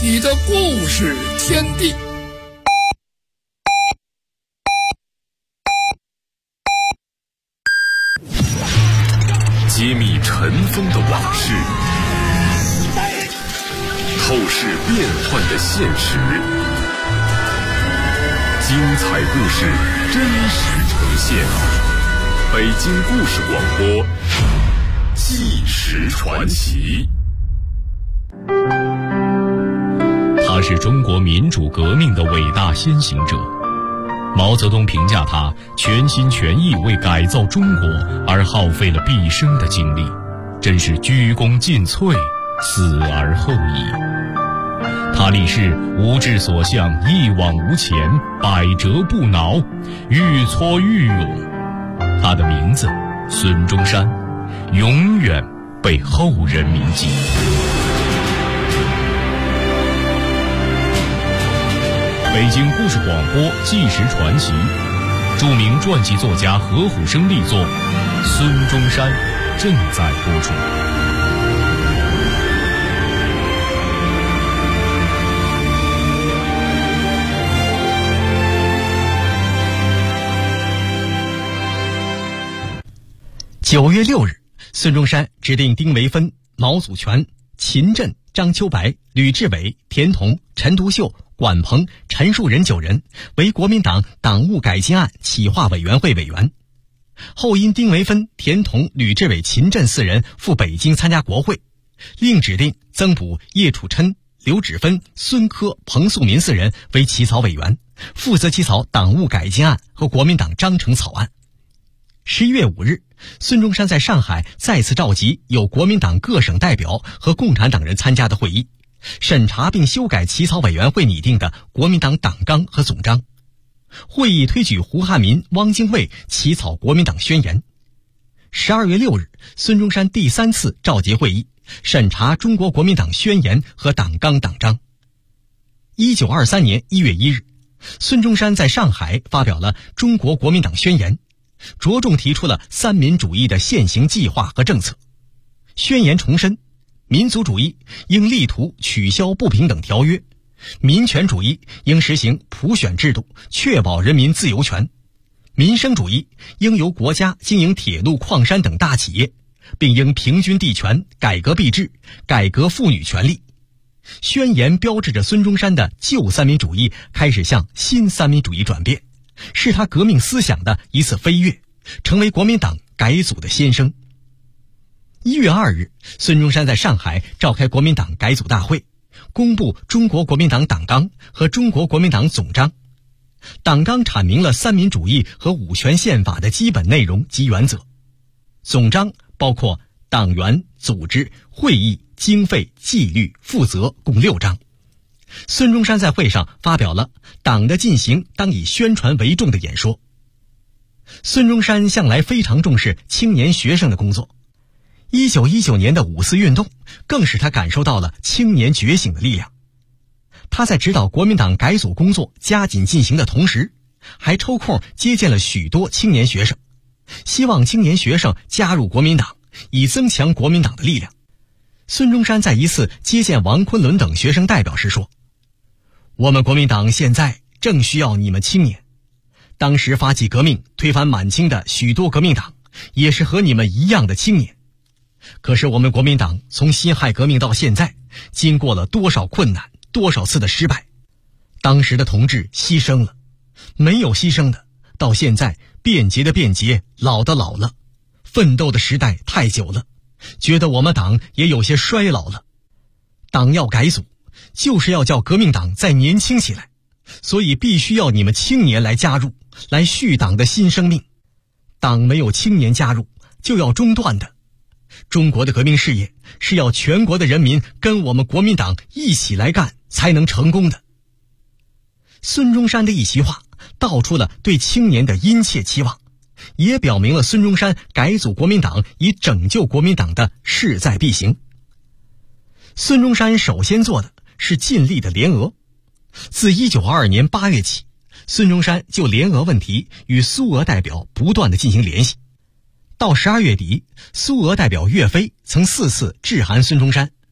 你的故事天地。 揭秘尘封的往事，透视变幻的现实，精彩故事真实呈现。北京故事广播，纪实传奇。 他是中国民主革命的伟大先行者。毛泽东评价他全心全意为改造中国而耗费了毕生的精力，真是鞠躬尽瘁，死而后已。他立誓无志所向，一往无前，百折不挠，愈挫愈勇。他的名字孙中山，永远被后人铭记。北京故事广播纪实传奇，著名传记作家何虎生力作《孙中山》正在播出。 9月6日，孙中山指定丁惟汾、毛祖全、秦震、张秋白、吕志伟、田同、陈独秀、管鹏、陈树人9人为国民党党务改进案企划委员会委员，后因丁惟汾、田同、吕志伟、秦震4人赴北京参加国会，另指定增补叶楚琛、刘祉芬、孙科、彭素民4人为起草委员，负责起草党务改进案和国民党章程草案。11月5日，孙中山在上海再次召集有国民党各省代表和共产党人参加的会议，审查并修改起草委员会拟定的国民党党纲和总章。会议推举胡汉民、汪精卫起草国民党宣言。12月6日，孙中山第3次召集会议，审查中国国民党宣言和党纲党章。1923年1月1日，孙中山在上海发表了中国国民党宣言，着重提出了三民主义的现行计划和政策。宣言重申，民族主义应力图取消不平等条约，民权主义应实行普选制度，确保人民自由权，民生主义应由国家经营铁路、矿山等大企业，并应平均地权，改革币制，改革妇女权利。宣言标志着孙中山的旧三民主义开始向新三民主义转变，是他革命思想的一次飞跃，成为国民党改组的先声。1月2日，孙中山在上海召开国民党改组大会，公布中国国民党党纲和中国国民党总章。党纲阐明了三民主义和五权宪法的基本内容及原则，总章包括党员、组织、会议、经费、纪律、负责共6章。孙中山在会上发表了党的进行当以宣传为重的演说。孙中山向来非常重视青年学生的工作，1919年的5·4运动更使他感受到了青年觉醒的力量。他在指导国民党改组工作加紧进行的同时，还抽空接见了许多青年学生，希望青年学生加入国民党，以增强国民党的力量。孙中山在一次接见王昆仑等学生代表时说，我们国民党现在正需要你们青年，当时发起革命推翻满清的许多革命党也是和你们一样的青年。可是我们国民党从辛亥革命到现在，经过了多少困难，多少次的失败，当时的同志牺牲了，没有牺牲的到现在变节的变节，老的老了，奋斗的时代太久了，觉得我们党也有些衰老了。党要改组，就是要叫革命党再年轻起来，所以必须要你们青年来加入，来续党的新生命。党没有青年加入，就要中断的。中国的革命事业是要全国的人民跟我们国民党一起来干才能成功的。孙中山的一席话道出了对青年的殷切期望，也表明了孙中山改组国民党以拯救国民党的势在必行。孙中山首先做的是尽力的联俄。自1922年8月起，孙中山就联俄问题与苏俄代表不断地进行联系。到12月底，苏俄代表岳飞曾4次致函孙中山，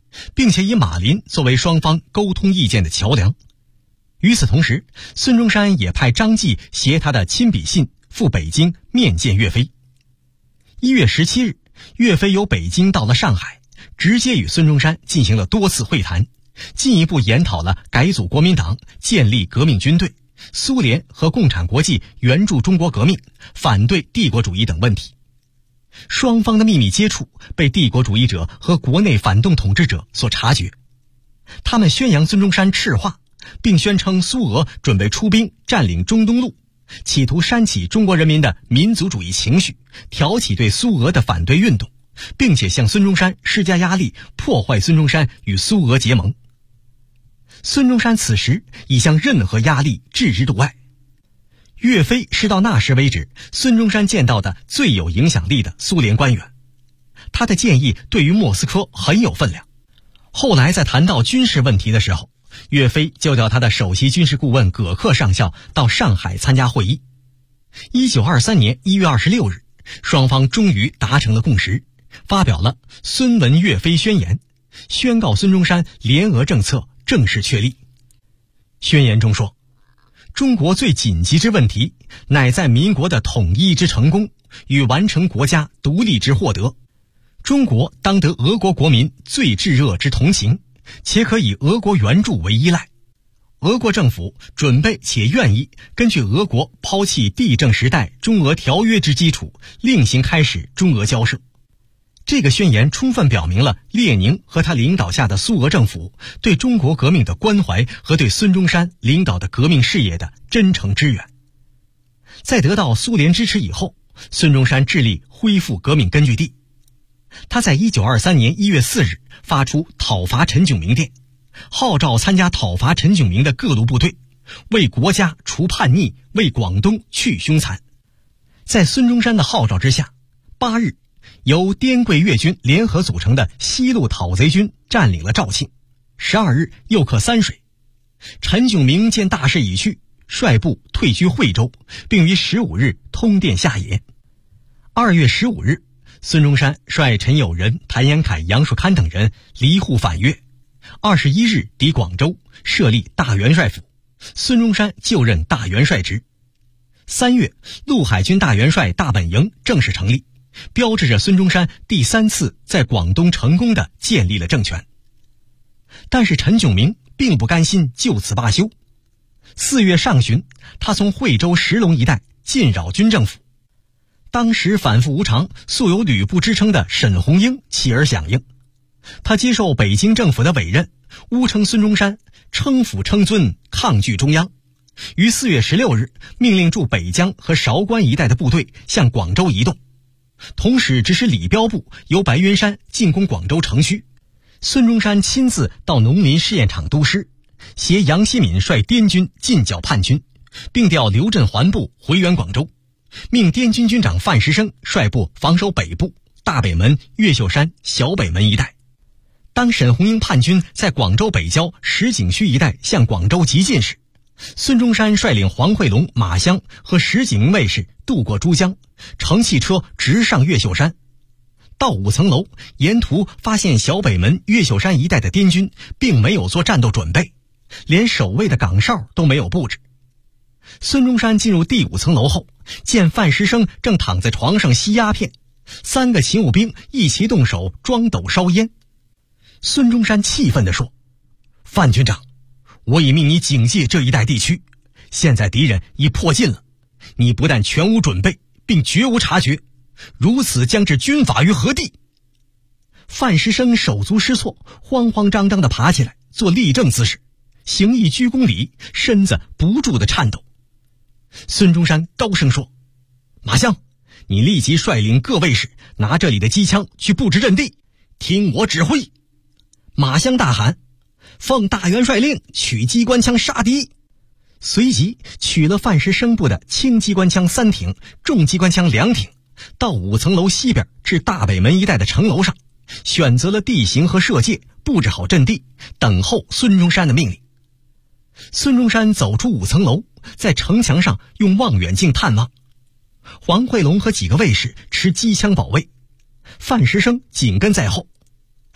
并且以马林作为双方沟通意见的桥梁。与此同时，孙中山也派张继携他的亲笔信赴北京面见岳飞。1月17日，岳飞由北京到了上海，直接与孙中山进行了多次会谈，进一步研讨了改组国民党、建立革命军队、苏联和共产国际援助中国革命、反对帝国主义等问题。双方的秘密接触被帝国主义者和国内反动统治者所察觉，他们宣扬孙中山赤化，并宣称苏俄准备出兵占领中东路，企图煽起中国人民的民族主义情绪，挑起对苏俄的反对运动，并且向孙中山施加压力，破坏孙中山与苏俄结盟。孙中山此时已向任何压力置之度外。岳飞是到那时为止孙中山见到的最有影响力的苏联官员，他的建议对于莫斯科很有分量。后来在谈到军事问题的时候，岳飞就调他的首席军事顾问葛克上校到上海参加会议。1923年1月26日，双方终于达成了共识，发表了孙文岳飞宣言，宣告孙中山联俄政策正式确立。宣言中说，中国最紧急之问题，乃在民国的统一之成功与完成国家独立之获得。中国当得俄国国民最炙热之同情，且可以俄国援助为依赖。俄国政府准备且愿意根据俄国抛弃帝政时代中俄条约之基础，另行开始中俄交涉。这个宣言充分表明了列宁和他领导下的苏俄政府对中国革命的关怀和对孙中山领导的革命事业的真诚支援。在得到苏联支持以后，孙中山致力恢复革命根据地。他在1923年1月4日发出讨伐陈炯明电，号召参加讨伐陈炯明的各路部队，为国家除叛逆，为广东去凶残。在孙中山的号召之下，8日由滇桂粤军联合组成的西路讨贼军占领了肇庆，12日又克三水。陈炯明见大势已去，率部退居惠州，并于15日通电下野。2月15日，孙中山率陈友仁、谭延闿、杨树堪等人离沪返粤。21日抵广州，设立大元帅府，孙中山就任大元帅职。3月，陆海军大元帅大本营正式成立，标志着孙中山第3次在广东成功地建立了政权。但是陈炯明并不甘心就此罢休。4月上旬，他从惠州石龙一带进扰军政府。当时反复无常、素有吕布之称的沈鸿英起而响应，他接受北京政府的委任，诬称孙中山称府称尊，抗拒中央，于4月16日命令驻北疆和韶关一带的部队向广州移动，同时指使礼标部由白云山进攻广州城区。孙中山亲自到农林试验场督师，携杨希敏率滇军进剿叛军，并调刘振环部回援广州，命滇军军长范石生率部防守北部、大北门、越秀山、小北门一带。当沈鸿英叛军在广州北郊石景区一带向广州急进时，孙中山率领黄惠龙、马湘和石景明卫士渡过珠江，乘汽车直上越秀山。到5层楼，沿途发现小北门、越秀山一带的滇军并没有做战斗准备，连守卫的岗哨都没有布置。孙中山进入第5层楼后，见范石生正躺在床上吸鸦片，3个勤务兵一齐动手装斗烧烟。孙中山气愤地说：“范军长，我已命你警戒这一带地区，现在敌人已迫近了，你不但全无准备，并绝无察觉，如此将置军法于何地？”范石生手足失措，慌慌张张地爬起来做立正姿势，行一鞠躬礼，身子不住地颤抖。孙中山高声说：“马湘，你立即率领各卫士拿这里的机枪去布置阵地，听我指挥。”马湘大喊：“奉大元帅令，取机关枪杀敌！”随即取了范石生部的轻机关枪3挺，重机关枪2挺，到5层楼西边至大北门一带的城楼上，选择了地形和射界，布置好阵地，等候孙中山的命令。孙中山走出5层楼，在城墙上用望远镜探望。黄惠龙和几个卫士持机枪保卫，范石生紧跟在后。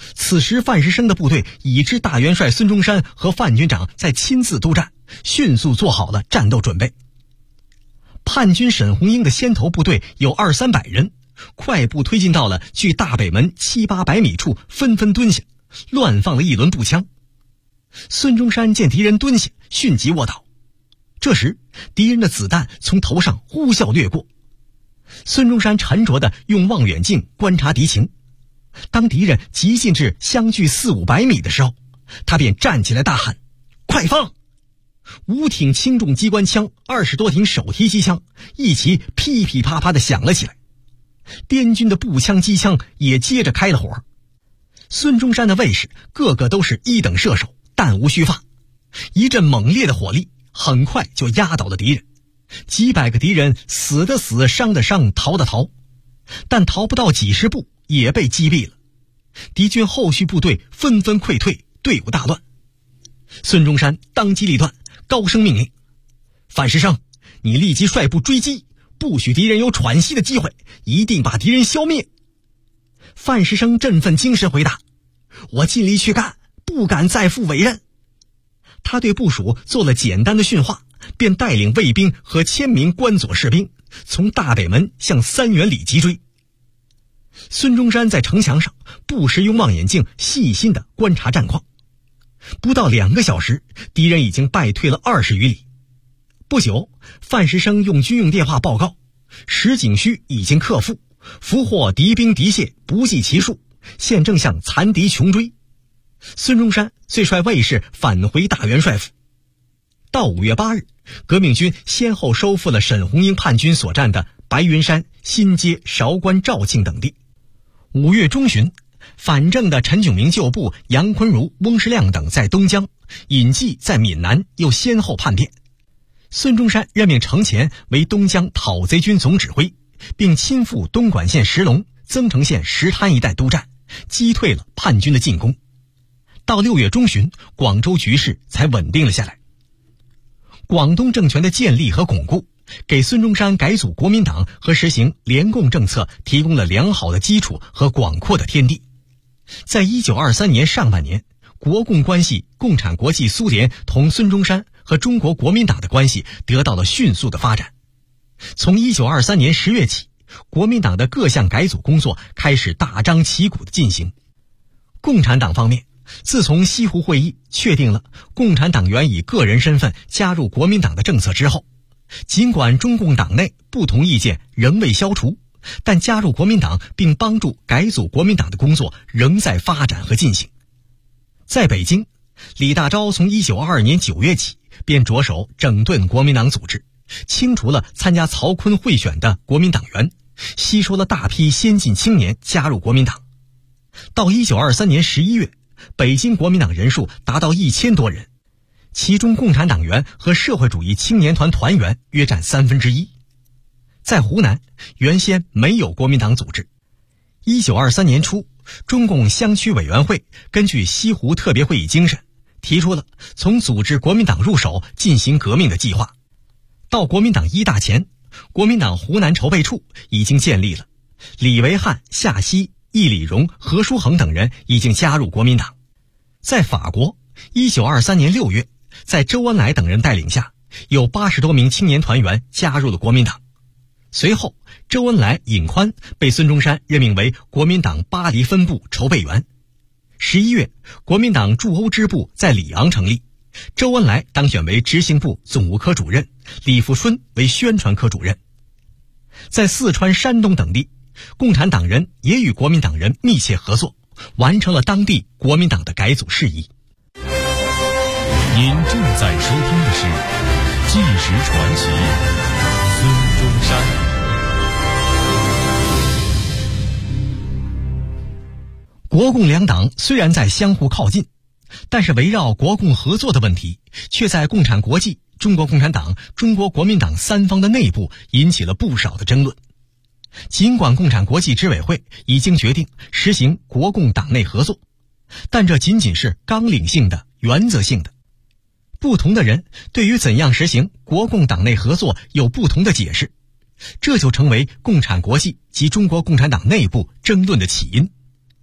此时范时生的部队已知大元帅孙中山和范军长在亲自督战，迅速做好了战斗准备。叛军沈鸿英的先头部队有200-300人，快步推进到了距大北门700-800米处，纷纷蹲下，乱放了一轮步枪。孙中山见敌人蹲下，迅即卧倒。这时敌人的子弹从头上呼啸掠过，孙中山沉着地用望远镜观察敌情。当敌人急近至相距400-500米的时候，他便站起来大喊：快放！5挺轻重机关枪，20多挺手提机枪一起噼噼啪啪地响了起来。滇军的步枪机枪也接着开了火。孙中山的卫士个个都是一等射手，弹无虚发。一阵猛烈的火力很快就压倒了敌人，几百个敌人死的死，伤的伤，逃的逃，但逃不到几十步也被击毙了。敌军后续部队纷纷溃退，队伍大乱。孙中山当机立断，高声命令：范时生，你立即率部追击，不许敌人有喘息的机会，一定把敌人消灭。范时生振奋精神回答：我尽力去干，不敢再负委任。他对部属做了简单的训话，便带领卫兵和1000名关左士兵从大北门向3元里急追。孙中山在城墙上不时用望远镜细心地观察战况。不到2个小时，敌人已经败退了20余里。不久，范时生用军用电话报告，石景虚已经克复，俘获敌兵敌械不计其数，现正向残敌穷追。孙中山遂率卫士返回大元帅府。到5月8日，革命军先后收复了沈鸿英叛军所占的白云山、新街、韶关、肇庆等地。5月中旬，反正的陈炯明旧部、杨坤如、翁世亮等在东江，尹继在闽南又先后叛变。孙中山任命程潜为东江讨贼军总指挥，并亲赴东莞县石龙、增城县石滩一带督战，击退了叛军的进攻。到6月中旬，广州局势才稳定了下来。广东政权的建立和巩固，给孙中山改组国民党和实行联共政策提供了良好的基础和广阔的天地。在1923年上半年，国共关系，共产国际苏联同孙中山和中国国民党的关系得到了迅速的发展。从1923年10月起，国民党的各项改组工作开始大张旗鼓地进行。共产党方面，自从西湖会议确定了共产党员以个人身份加入国民党的政策之后，尽管中共党内不同意见仍未消除，但加入国民党并帮助改组国民党的工作仍在发展和进行。在北京，李大钊从1922年9月起便着手整顿国民党组织，清除了参加曹锟贿选的国民党员，吸收了大批先进青年加入国民党。到1923年11月，北京国民党人数达到1000多人，其中共产党员和社会主义青年团团员约占1/3。在湖南，原先没有国民党组织。1923年初，中共湘区委员会根据西湖特别会议精神，提出了从组织国民党入手进行革命的计划。到国民党1大前，国民党湖南筹备处已经建立了，李维汉、夏曦、易礼荣、何书衡等人已经加入国民党。在法国，1923年6月，在周恩来等人带领下，有80多名青年团员加入了国民党。随后，周恩来、尹宽被孙中山任命为国民党巴黎分部筹备员。11月，国民党驻欧支部在里昂成立，周恩来当选为执行部总务科主任，李富春为宣传科主任。在四川、山东等地，共产党人也与国民党人密切合作，完成了当地国民党的改组事宜。 您正在收听的是《纪实传奇》，孙中山。 国共两党虽然在相互靠近，但是围绕国共合作的问题，却在共产国际、中国共产党、中国国民党三方的内部引起了不少的争论。尽管共产国际执委会已经决定实行国共党内合作，但这仅仅是纲领性的、原则性的。不同的人对于怎样实行国共党内合作有不同的解释，这就成为共产国际及中国共产党内部争论的起因。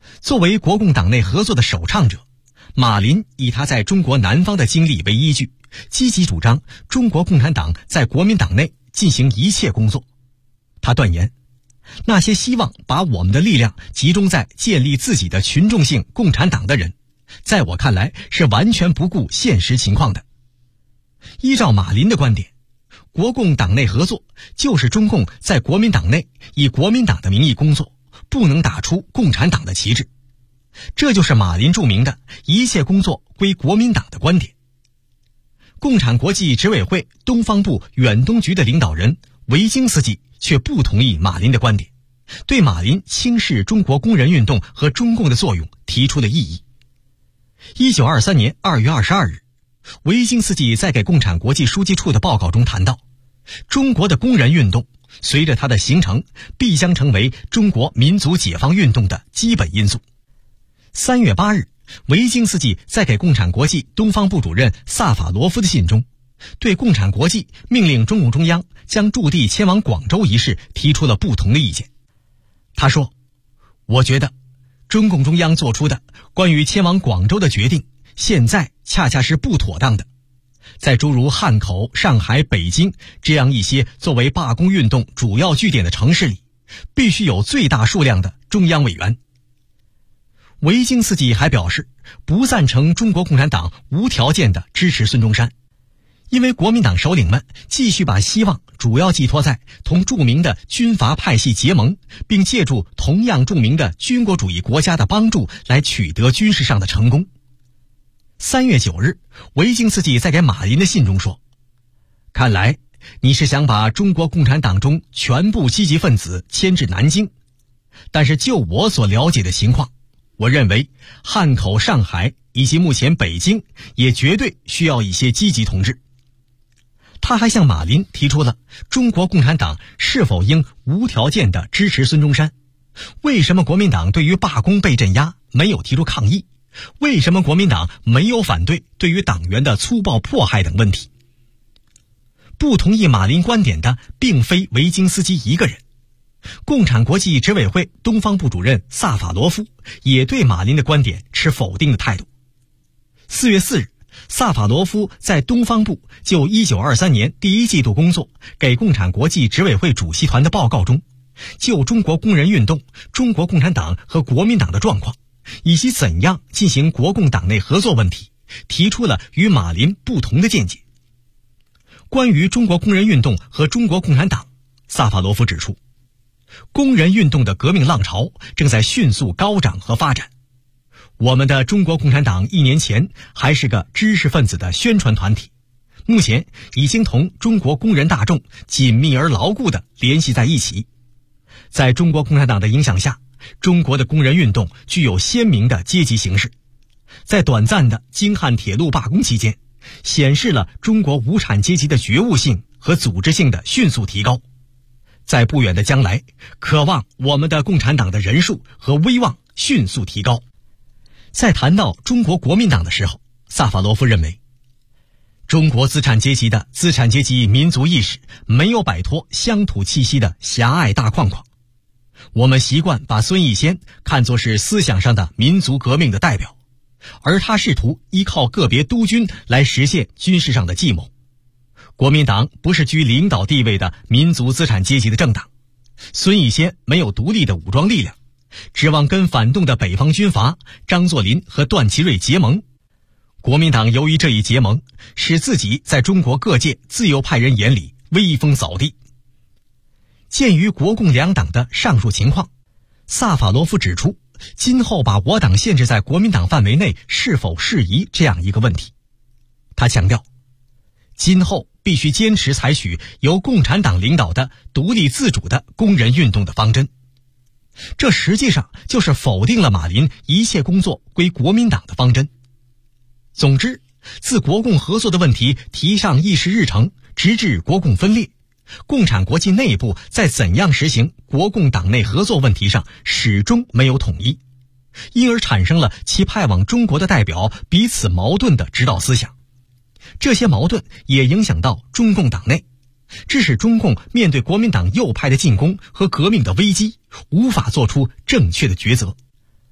作为国共党内合作的首倡者，马林以他在中国南方的经历为依据，积极主张中国共产党在国民党内进行一切工作。他断言，那些希望把我们的力量集中在建立自己的群众性共产党的人，在我看来是完全不顾现实情况的。依照马林的观点，国共党内合作就是中共在国民党内以国民党的名义工作，不能打出共产党的旗帜。这就是马林著名的一切工作归国民党的观点。共产国际执委会东方部远东局的领导人维京斯基却不同意马林的观点，对马林轻视中国工人运动和中共的作用提出了异议。1923年2月22日，维京斯基在给共产国际书记处的报告中谈到，中国的工人运动随着它的形成必将成为中国民族解放运动的基本因素。3月8日，维京斯基在给共产国际东方部主任萨法罗夫的信中，对共产国际命令中共中央将驻地迁往广州一事提出了不同的意见。他说，我觉得中共中央做出的关于迁往广州的决定现在恰恰是不妥当的。在诸如汉口、上海、北京这样一些作为罢工运动主要据点的城市里，必须有最大数量的中央委员。维京斯基还表示，不赞成中国共产党无条件地支持孙中山，因为国民党首领们继续把希望主要寄托在同著名的军阀派系结盟，并借助同样著名的军国主义国家的帮助来取得军事上的成功。3月9日，维京斯基在给马林的信中说，看来你是想把中国共产党中全部积极分子迁至南京，但是就我所了解的情况，我认为汉口、上海以及目前北京也绝对需要一些积极同志。他还向马林提出了中国共产党是否应无条件地支持孙中山，为什么国民党对于罢工被镇压没有提出抗议，为什么国民党没有反对对于党员的粗暴迫害等问题。不同意马林观点的并非维京斯基一个人，共产国际执委会东方部主任萨法罗夫也对马林的观点持否定的态度。4月4日，萨法罗夫在东方部就1923年第一季度工作给共产国际执委会主席团的报告中，就中国工人运动、中国共产党和国民党的状况以及怎样进行国共党内合作问题，提出了与马林不同的见解。关于中国工人运动和中国共产党，萨法罗夫指出，工人运动的革命浪潮正在迅速高涨和发展。我们的中国共产党1年前还是个知识分子的宣传团体，目前已经同中国工人大众紧密而牢固地联系在一起。在中国共产党的影响下，中国的工人运动具有鲜明的阶级形式，在短暂的京汉铁路罢工期间，显示了中国无产阶级的觉悟性和组织性的迅速提高。在不远的将来，渴望我们的共产党的人数和威望迅速提高。在谈到中国国民党的时候，萨法罗夫认为，中国资产阶级的资产阶级民族意识没有摆脱乡土气息的狭隘大框框。我们习惯把孙逸仙看作是思想上的民族革命的代表，而他试图依靠个别督军来实现军事上的计谋。国民党不是居领导地位的民族资产阶级的政党，孙逸仙没有独立的武装力量，指望跟反动的北方军阀张作霖和段祺瑞结盟。国民党由于这一结盟，使自己在中国各界自由派人眼里威风扫地。鉴于国共两党的上述情况，萨法罗夫指出，今后把我党限制在国民党范围内是否适宜这样一个问题。他强调，今后必须坚持采取由共产党领导的独立自主的工人运动的方针。这实际上就是否定了马林一切工作归国民党的方针。总之，自国共合作的问题提上议事日程，直至国共分裂，共产国际内部在怎样实行国共党内合作问题上始终没有统一，因而产生了其派往中国的代表彼此矛盾的指导思想。这些矛盾也影响到中共党内，致使中共面对国民党右派的进攻和革命的危机，无法做出正确的抉择。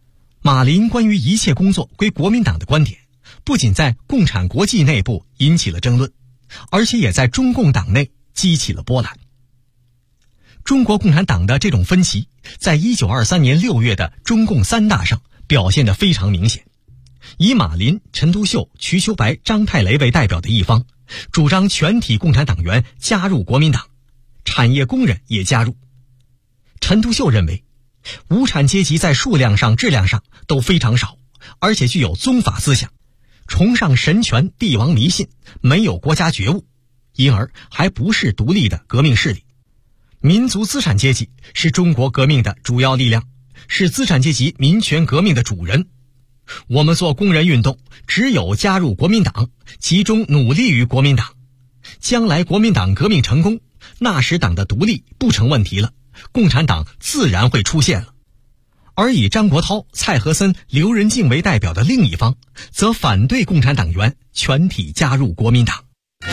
马林关于一切工作归国民党的观点，不仅在共产国际内部引起了争论，而且也在中共党内激起了波澜。中国共产党的这种分歧，在1923年6月的中共3大上表现得非常明显。以马林、陈独秀、瞿秋白、张太雷为代表的一方，主张全体共产党员加入国民党，产业工人也加入。陈独秀认为，无产阶级在数量上、质量上都非常少，而且具有宗法思想，崇尚神权、帝王迷信，没有国家觉悟，因而还不是独立的革命势力。民族资产阶级是中国革命的主要力量，是资产阶级民权革命的主人。我们做工人运动，只有加入国民党，集中努力于国民党，将来国民党革命成功，那时党的独立不成问题了，共产党自然会出现了。而以张国焘、蔡和森、刘仁静为代表的另一方，则反对共产党员全体加入国民党。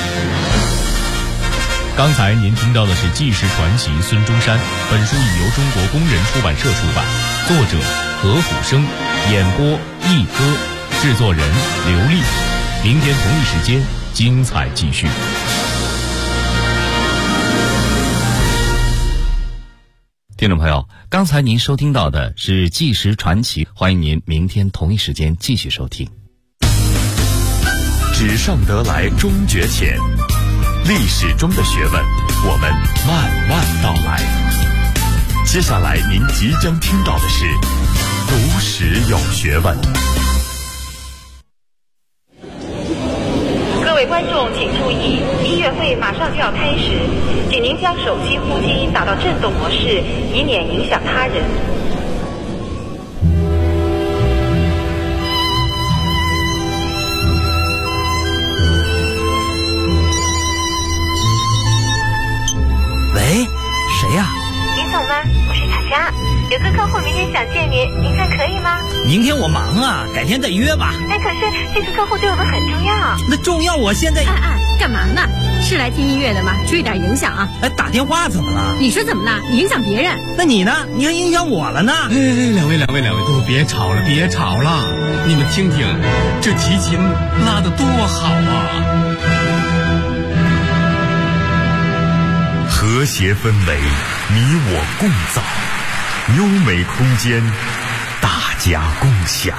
刚才您听到的是纪实传奇孙中山，本书已由中国工人出版社出版，作者何虎生，演播一哥，制作人刘丽。明天同一时间精彩继续。 听众朋友，刚才您收听到的是纪实传奇，欢迎您明天同一时间继续收听。 纸上得来终觉浅，历史中的学问，我们慢慢道来。接下来您即将听到的是读史有学问。 各位观众请注意，音乐会马上就要开始，请您将手机呼机打到震动模式，以免影响他人。 喂，谁呀？ 林总吗？我是小佳，有个客户明天想见您，您看可以吗？ 明天我忙啊，改天再约吧。 哎，可是这个客户对我们很重要。 那重要，我现在…… 干嘛呢？是来听音乐的吗？注意点影响啊！ 哎，打电话怎么了？ 你说怎么了？你影响别人。 那你呢？你还影响我了呢？ 两位，都别吵了，你们听听，这提琴拉得多好啊！ 和谐氛围，你我共造；优美空间，大家共享。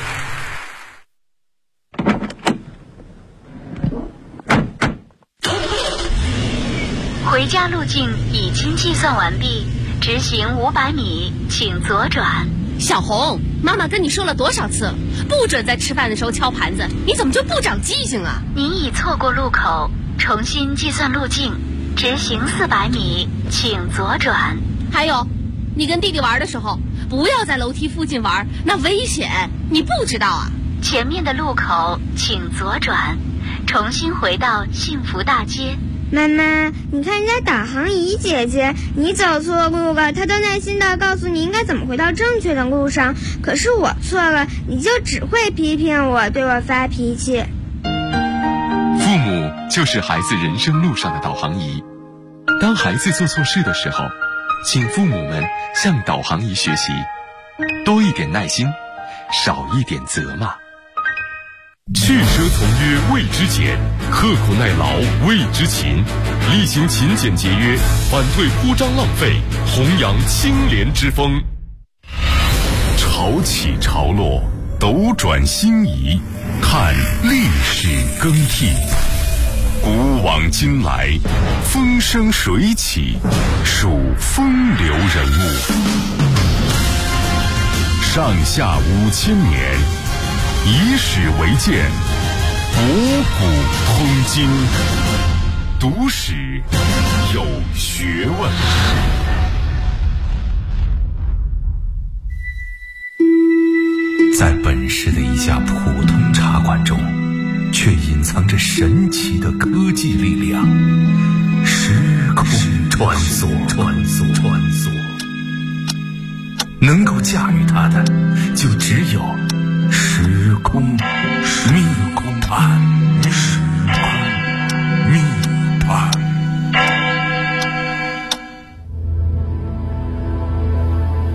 回家路径已经计算完毕，直行500米，请左转。 小红，妈妈跟你说了多少次，不准在吃饭的时候敲盘子，你怎么就不长记性啊？ 您已错过路口，重新计算路径，直行400米，请左转。 还有，你跟弟弟玩的时候，不要在楼梯附近玩，那危险，你不知道啊？ 前面的路口请左转，重新回到幸福大街。 妈妈，你看人家导航仪姐姐，你走错路了，她都耐心地告诉你应该怎么回到正确的路上。可是我错了，你就只会批评我，对我发脾气。 父母就是孩子人生路上的导航仪。当孩子做错事的时候，请父母们向导航仪学习，多一点耐心，少一点责骂。 去奢从约谓之俭，刻苦耐劳谓之勤，力行勤俭节约，反对铺张浪费，弘扬清廉之风。潮起潮落，斗转星移，看历史更替。古往今来，风生水起，数风流人物。上下5000年，以史为鉴，博古通今，读史有学问。 在本市的一家普通茶馆中，却隐藏着神奇的科技力量，时空穿梭，能够驾驭它的，就只有时空密探。时空密探。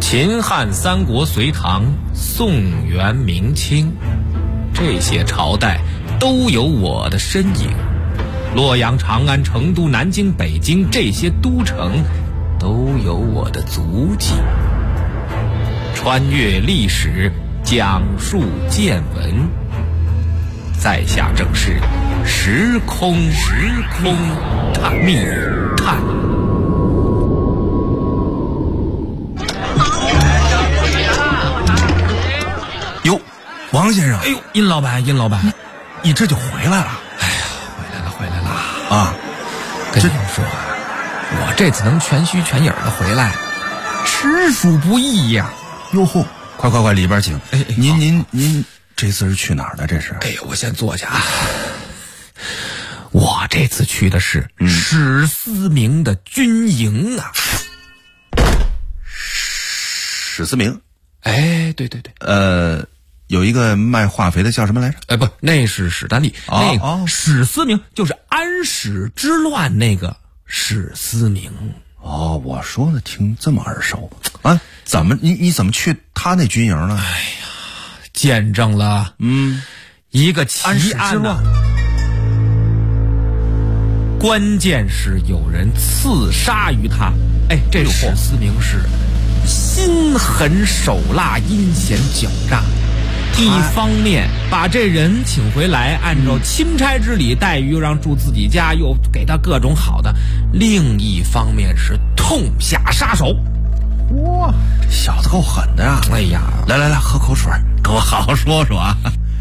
秦汉三国隋唐宋元明清，这些朝代都有我的身影。洛阳、长安、成都、南京、北京这些都城都有我的足迹。穿越历史，讲述见闻，在下正是时空密探。 哟，王先生！ 哎呦，殷老板， 你这就回来了？ 哎呀，回来了啊！ 跟你说，我这次能全虚全影的回来，实属不易呀！ 哟吼，快，里边请。您这次是去哪儿的？这是？ 哎呀，我先坐下啊。我这次去的是史思明的军营啊。 史思明？ 哎，对。 有一个卖化肥的叫什么来着？ 哎，不，那是史丹利。那个史思明就是安史之乱那个史思明。 哦，我说的听这么耳熟啊？怎么你怎么去他那军营呢？ 哎呀，见证了一个奇案啊！关键是有人刺杀于他。哎，这史思明是心狠手辣、阴险狡诈。一方面把这人请回来，按照钦差之礼待遇，又让住自己家，又给他各种好的；另一方面是痛下杀手。 哇，这小子够狠的呀！ 哎呀， 来，喝口水，跟我好好说说啊。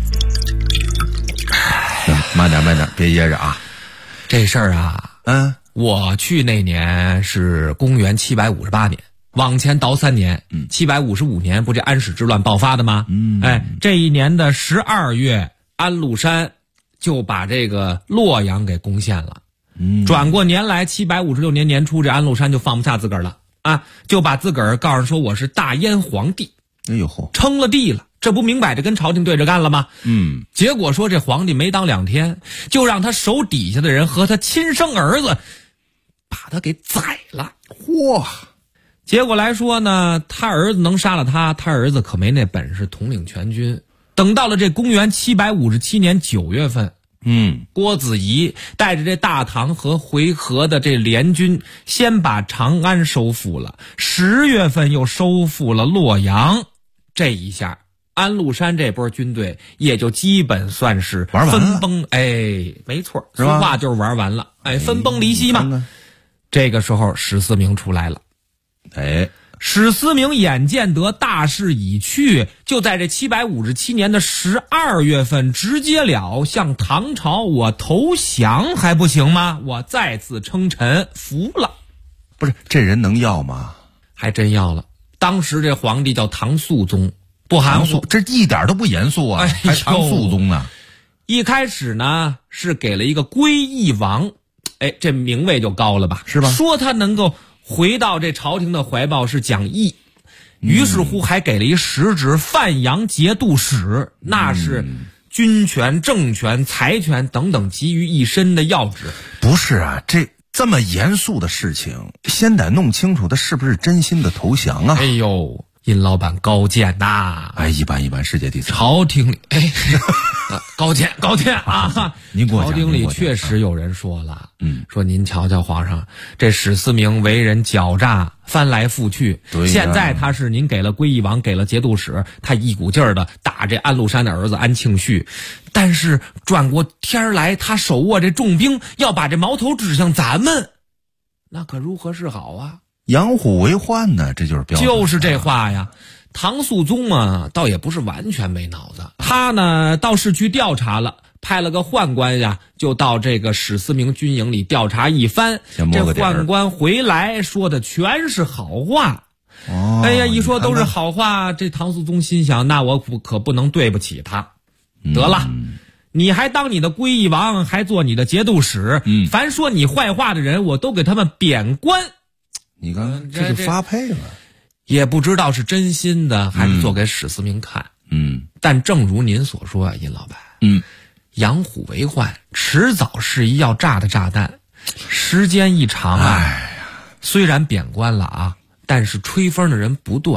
慢点，别噎着啊。 这事儿啊，我去那年是公元758年。往前倒3年，755年不这安史之乱爆发的吗？这一年的12月，安禄山就把这个洛阳给攻陷了。转过年来，756年年初，这安禄山就放不下自个儿了啊，就把自个儿告诉说我是大燕皇帝， 哎呦嚯， 称了帝了，这不明摆着跟朝廷对着干了吗？结果说这皇帝没当2天，就让他手底下的人和他亲生儿子把他给宰了。 嚯！ 结果来说呢，他儿子能杀了他儿子可没那本事统领全军。等到了这公元757年9月份，郭子仪带着这大唐和回纥的这联军，先把长安收复了，10月份又收复了洛阳。这一下，安禄山这波军队也就基本算是分崩。哎，没错，俗话就是玩完了。哎，分崩离析嘛。这个时候，史思明出来了。史思明眼见得大势已去，就在这757年的12月份直接了向唐朝我投降还不行吗？我再次称臣，服了。 不是，这人能要吗？ 还真要了。当时这皇帝叫唐肃宗，不含糊， 这一点都不严肃啊！还唐肃宗呢？ 一开始呢是给了一个归义王，哎，这名位就高了吧？ 是吧？ 说他能够回到这朝廷的怀抱是讲义，于是乎还给了一实职范阳节度使，那是军权、政权、财权等等集于一身的要职。 不是啊，这么严肃的事情，先得弄清楚他是不是真心的投降啊！ 哎呦，殷老板高见呐！ 哎，一般，世界第3。 朝廷里，高见啊！ 您过奖。 朝廷里确实有人说了，说您瞧瞧皇上，这史思明为人狡诈，翻来覆去。现在他是您给了归义王，给了节度使，他一股劲儿的打这安禄山的儿子安庆绪，但是转过天来，他手握这重兵，要把这矛头指向咱们，那可如何是好啊？ 养虎为患呢，这就是标准。 就是这话呀。唐肃宗啊，倒也不是完全没脑子，他呢倒是去调查了，派了个宦官呀，就到这个史思明军营里调查一番。这宦官回来说的全是好话。哎呀，一说都是好话，这唐肃宗心想，那我可不能对不起他。得了，你还当你的归义王，还做你的节度使，凡说你坏话的人，我都给他们贬官。 你看，这就发配了。 也不知道是真心的还是做给史思明看。但正如您所说啊，殷老板，养虎为患，迟早是一要炸的炸弹。时间一长啊，虽然贬官了啊，但是吹风的人不断，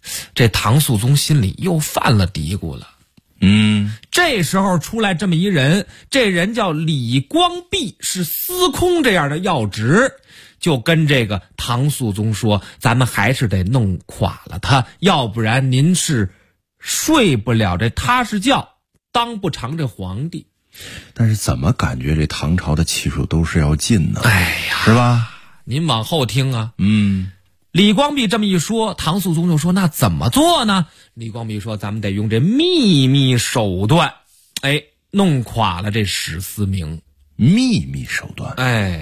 这唐肃宗心里又犯了嘀咕了。这时候出来这么一人，这人叫李光弼，是司空这样的要职，就跟这个唐肃宗说，咱们还是得弄垮了他，要不然您是睡不了这踏实觉，当不长这皇帝。 但是怎么感觉这唐朝的气数都是要尽呢？哎呀，是吧？ 您往后听啊。李光弼这么一说，唐肃宗就说，那怎么做呢？李光弼说，咱们得用这秘密手段，弄垮了这史思明。 秘密手段？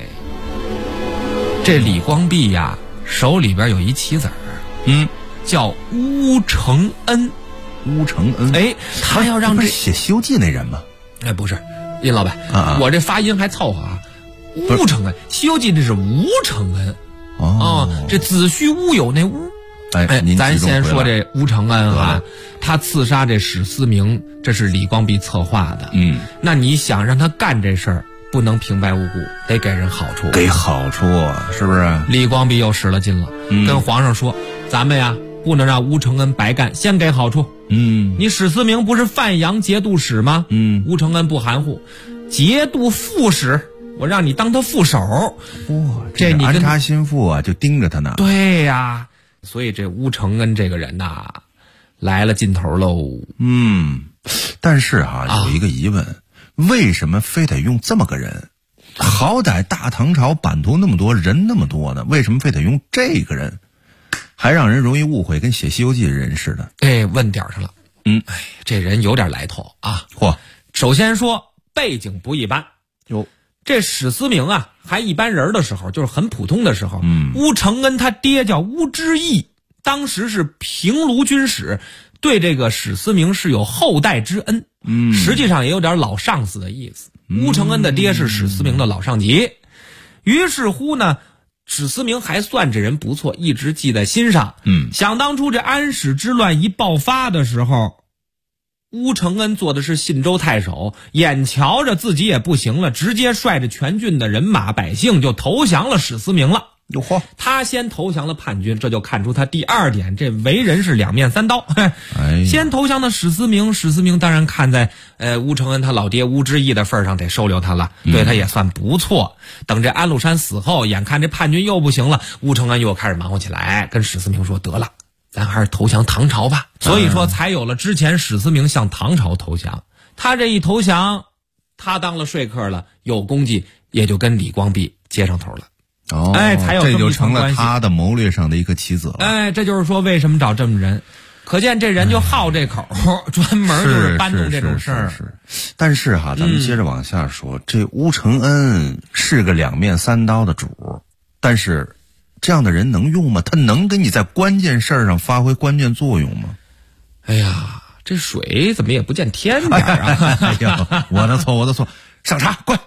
这李光弼呀，手里边有一棋子儿，叫乌承恩。 乌承恩， 他要让这写《西游记》那人吗？ 不是，殷老板，我这发音还凑合啊。乌承恩，《西游记》这是吴承恩。这子虚乌有那乌。咱先说这乌承恩啊，他刺杀这史思明，这是李光弼策划的。那你想让他干这事儿，不能平白无故，得给人好处。 给好处，是不是？ 李光弼又使了劲了，跟皇上说，咱们呀不能让乌承恩白干，先给好处。你史思明不是范阳节度使吗？乌承恩不含糊，节度副使，我让你当他副手。 这你安插心腹啊，就盯着他呢。 对呀，所以这乌承恩这个人呐，来了劲头喽。 但是有一个疑问，为什么非得用这么个人？好歹大唐朝版图那么多，人那么多呢，为什么非得用这个人？还让人容易误会跟写《西游记》的人似的。 问点上了。这人有点来头啊。首先说背景不一般。这史思明啊，还一般人的时候，就是很普通的时候，乌承恩他爹叫乌之义，当时是平卢军使，对这个史思明是有后代之恩。实际上也有点老上司的意思。乌承恩的爹是史思明的老上级，于是乎呢，史思明还算这人不错，一直记在心上。想当初这安史之乱一爆发的时候，乌承恩做的是信州太守，眼瞧着自己也不行了，直接率着全郡的人马百姓就投降了史思明了。他先投降了叛军，这就看出他第二点，这为人是两面三刀。先投降的史思明，史思明当然看在乌承恩他老爹乌之义的份上，得收留他了，对他也算不错。等这安禄山死后，眼看这叛军又不行了，乌承恩又开始忙活起来，跟史思明说，得了，咱还是投降唐朝吧。所以说才有了之前史思明向唐朝投降。他这一投降，他当了说客了，有功绩，也就跟李光弼接上头了。才有这就成了他的谋略上的一个棋子了。 这就是说为什么找这么人，可见这人就好这口，专门就是搬弄这种事儿。 但是咱们接着往下说，这乌承恩是个两面三刀的主，但是这样的人能用吗？他能给你在关键事儿上发挥关键作用吗？ 这水怎么也不见天点啊！ 我的错，上茶，快！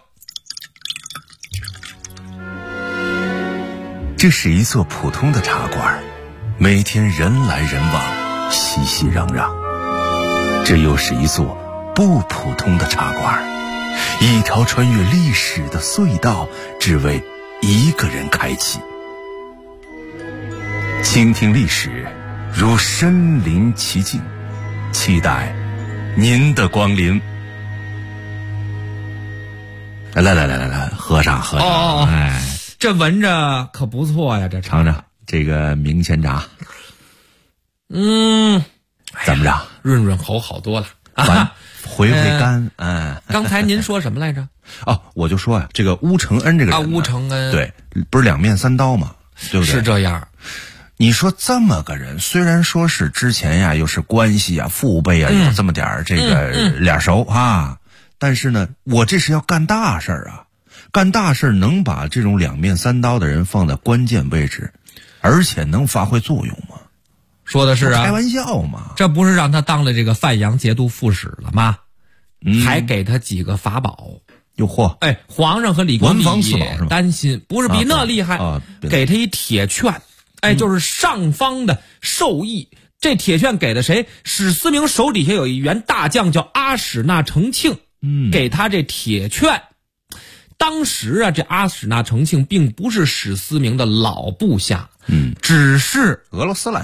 这是一座普通的茶馆，每天人来人往，熙熙攘攘。这又是一座不普通的茶馆，一条穿越历史的隧道，只为一个人开启。倾听历史，如身临其境，期待您的光临。来，喝上。 这闻着可不错呀，这尝尝这个明前茶。怎么着？ 润润口好多了回甘。 刚才您说什么来着？ 我就说呀，这个乌承恩这个人， 乌承恩， 对，不是两面三刀吗？对不对？ 是这样。 你说这么个人，虽然说是之前呀，又是关系啊、父辈啊，有这么点这个脸熟但是呢，我这是要干大事啊。干大事能把这种两面三刀的人放在关键位置，而且能发挥作用吗？ 说的是开玩笑嘛。 这不是让他当了这个范阳节度副使了吗？还给他几个法宝。皇上和李光弼也担心，不是比那厉害，给他一铁券，就是上方的授意。这铁券给的谁？史思明手底下有一员大将叫阿史那成庆，给他这铁券。当时这阿史那成庆并不是史思明的老部下，只是俄罗斯来的。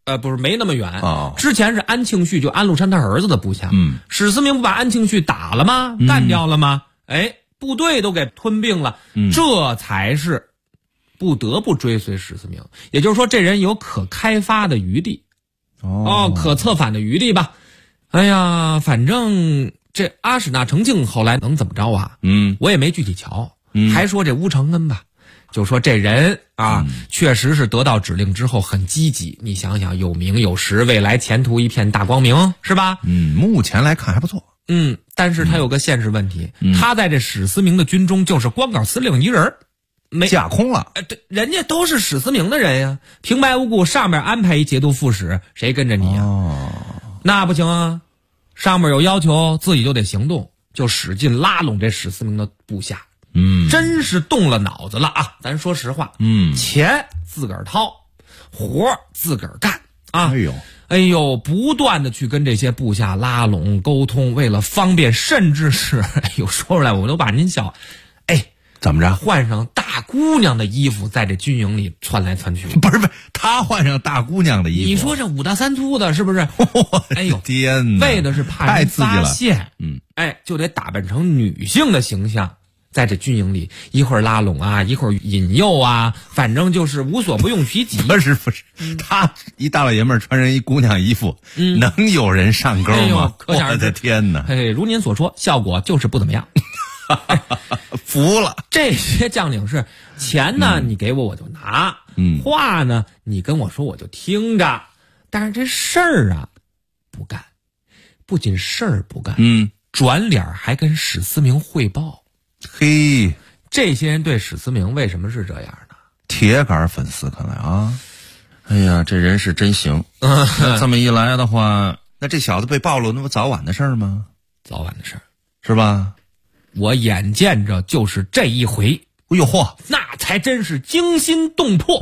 不是没那么远哦。 之前是安庆绪，就安禄山他儿子的部下。史思明不把安庆绪打了吗？干掉了吗？部队都给吞并了，这才是不得不追随史思明。也就是说，这人有可开发的余地，可策反的余地吧。哎呀，反正这阿史那成庆后来能怎么着啊？我也没具体瞧。还说这乌承恩吧，就说这人啊，确实是得到指令之后很积极。你想想，有名有实，未来前途一片大光明，是吧？ 目前来看还不错。 但是他有个现实问题，他在这史思明的军中就是光杆司令一人，没架空了。 对，人家都是史思明的人呀，平白无故上面安排一节度副使，谁跟着你呀？那不行啊，上面有要求，自己就得行动，就使劲拉拢这史思明的部下。真是动了脑子了啊！咱说实话，钱自个儿掏，活自个儿干啊！哎呦，不断的去跟这些部下拉拢沟通，为了方便，甚至是说出来我都把您笑。 怎么着？ 换上大姑娘的衣服，在这军营里窜来窜去。 不是，他换上大姑娘的衣服。 你说这五大三粗的，是不是？哎呦天哪！ 为的是怕人发现，就得打扮成女性的形象。在这军营里，一会儿拉拢啊，一会儿引诱啊，反正就是无所不用其极。 不是，他一大老爷们儿穿上一姑娘衣服，能有人上钩吗？ 可想而知。 我的天哪！ 如您所说，效果就是不怎么样。 服了。 这些将领是钱呢，你给我就拿，话呢你跟我说我就听着，但是这事儿啊不干，不仅事儿不干，转脸还跟史思明汇报。 嘿， 这些人对史思明为什么是这样呢？ 铁杆粉丝看来啊。哎呀，这人是真行。那这么一来的话，那这小子被暴露，那不早晚的事儿吗？ 早晚的事儿， 是吧？ 我眼见着就是这一回， 哎呦嚯， 那才真是惊心动魄。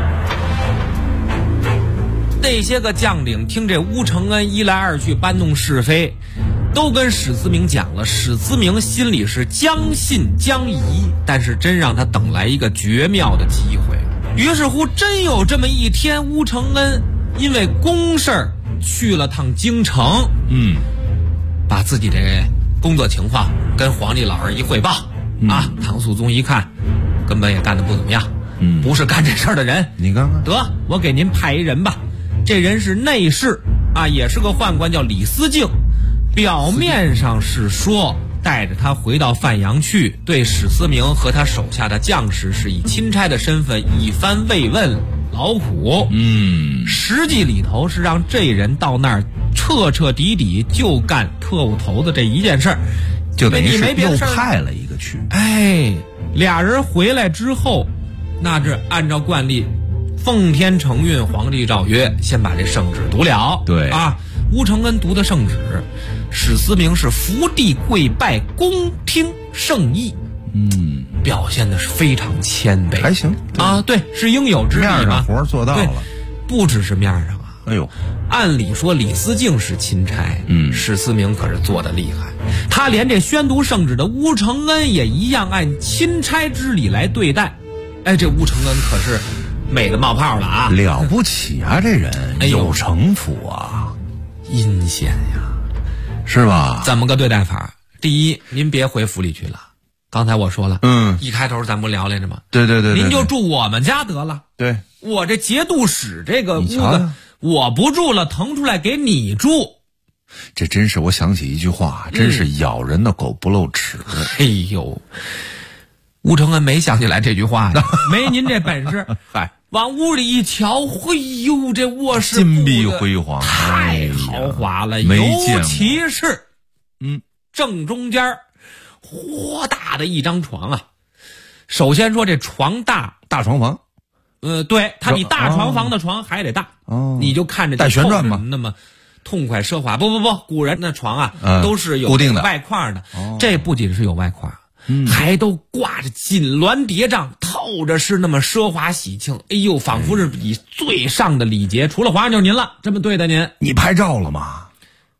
那些个将领听这乌承恩一来二去搬弄是非，都跟史思明讲了，史思明心里是将信将疑，但是真让他等来一个绝妙的机会。于是乎，真有这么一天，乌承恩因为公事去了趟京城，把自己这工作情况跟皇帝老人一汇报，唐肃宗一看，根本也干得不怎么样，不是干这事儿的人。 你看看， 得，我给您派一人吧。这人是内侍啊，也是个宦官，叫李思敬。表面上是说带着他回到范阳去，对史思明和他手下的将士是以钦差的身份一番慰问劳苦。实际里头是让这人到那儿彻彻底底就干特务头子这一件事儿， 就等于是又没别的事儿派了一个去。 俩人回来之后，那这按照惯例，奉天承运，皇帝诏曰，先把这圣旨读了。 对啊，乌承恩读的圣旨，史思明是伏地跪拜，恭听圣意。表现的是非常谦卑， 还行啊，对，是应有之义嘛。 面上活做到了， 不只是面上啊。 哎呦， 按理说李思敬是钦差，史思明可是做得厉害，他连这宣读圣旨的乌承恩也一样按钦差之礼来对待。这乌承恩可是美的冒泡了啊， 了不起啊，这人有城府啊， 阴险呀， 是吧？ 怎么个对待法？第一，您别回府里去了。刚才我说了，一开头咱不聊来着吗？ 对， 您就住我们家得了。 对， 我这节度使这个屋子，我不住了，腾出来给你住。 这真是我想起一句话，真是咬人的狗不露齿。 哎呦，乌承恩没想起来这句话呢，没您这本事。往屋里一瞧，嘿呦，这卧室金碧辉煌， 太豪华了，尤其是正中间豁大的一张床啊！首先说这床大床房， 对，它比大床房的床还得大。你就看着带旋转嘛， 那么痛快奢华。不，古人的床啊，都是有固定的外框的。这不仅是有外框，还都挂着锦鸾叠嶂，透着是那么奢华喜庆。哎呦，仿佛是以最上的礼节，除了皇上就是您了，这么对待您。 你拍照了吗？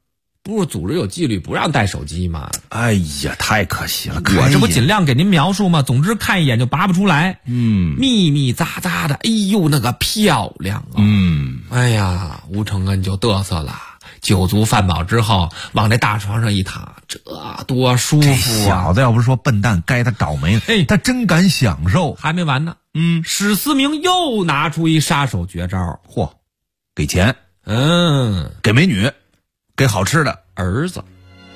不是组织有纪律，不让带手机吗？ 哎呀，太可惜了！ 我这不尽量给您描述吗？总之看一眼就拔不出来。密密匝匝的，哎呦，那个漂亮啊！哎呀，吴承恩就嘚瑟了。酒足饭饱之后，往这大床上一躺，这多舒服啊！ 这小子要不是说笨蛋，该他倒霉了。他真敢享受。 还没完呢。史思明又拿出一杀手绝招。 嚯，给钱，给美女，给好吃的。 儿子，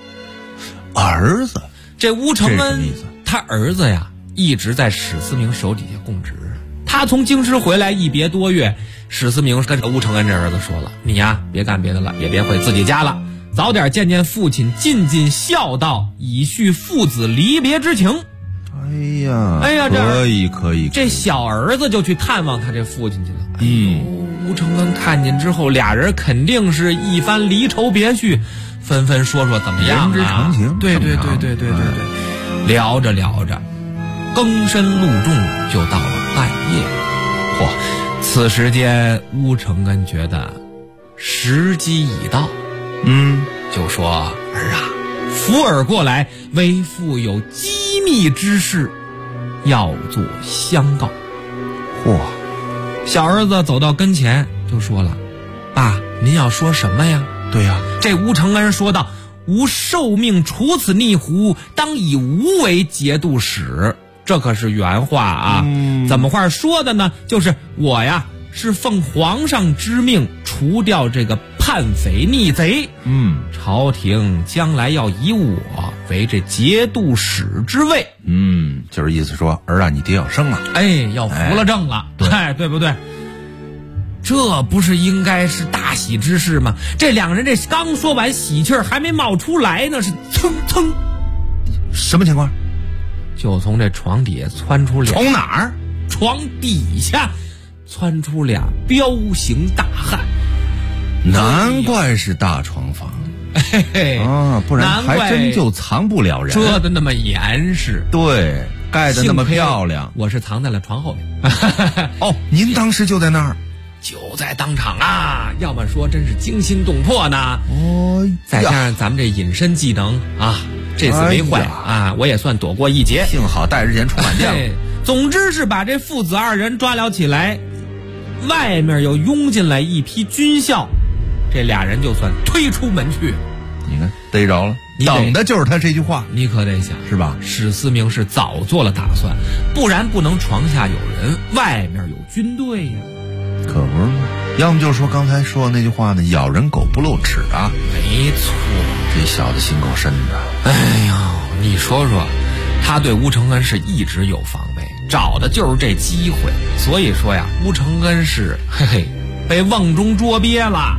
这吴承恩他儿子呀，一直在史思明手底下供职。他从京师回来一别多月，史思明跟吴承恩这儿子说了：“你呀，别干别的了，也别回自己家了，早点见见父亲，尽尽孝道，以续父子离别之情。”哎呀，可以。这小儿子就去探望他这父亲去了。吴承恩看见之后，俩人肯定是一番离愁别绪，纷纷说怎么样啊？ 人之常情。 对。聊着聊着，更深露重，就到了半夜。此时间吴承恩觉得时机已到，就说：“儿啊，扶耳过来，为父有机密之事要做相告。”小儿子走到跟前就说了：“爸，您要说什么呀？” 对呀， 这吴承恩说道：“吾受命处此逆狐，当以吾为节度使。”这可是原话啊！怎么话说的呢？就是我呀，是奉皇上之命除掉这个叛匪逆贼。朝廷将来要以我为这节度使之位。 就是意思说，儿啊，你爹要生了， 要扶了正了，对不对？这不是应该是大喜之事吗？这两人这刚说完，喜气儿还没冒出来呢，是蹭， 什么情况？ 就从这床底下窜出俩， 从哪儿？ 床底下窜出俩彪形大汉。 难怪是大床房，不然还真就藏不了人。 遮得那么严实， 对，盖得那么漂亮。 我是藏在了床后面。 您当时就在那儿？ 就在当场啊！要么说真是惊心动魄呢。再加上咱们这隐身技能啊，这次没坏啊，我也算躲过一劫。 幸好带日前出满将。 总之是把这父子二人抓了起来，外面又拥进来一批军校，这俩人就算推出门去。 你看逮着了，等的就是他这句话。 你可得想是吧？ 史思明是早做了打算，不然不能床下有人，外面有军队呀。 可不是吗？要么就是说刚才说的那句话呢，咬人狗不露齿啊。 没错， 这小子心够深的。 哎呦，你说说，他对吴承恩是一直有防备，找的就是这机会。所以说呀，吴承恩是被瓮中捉鳖了。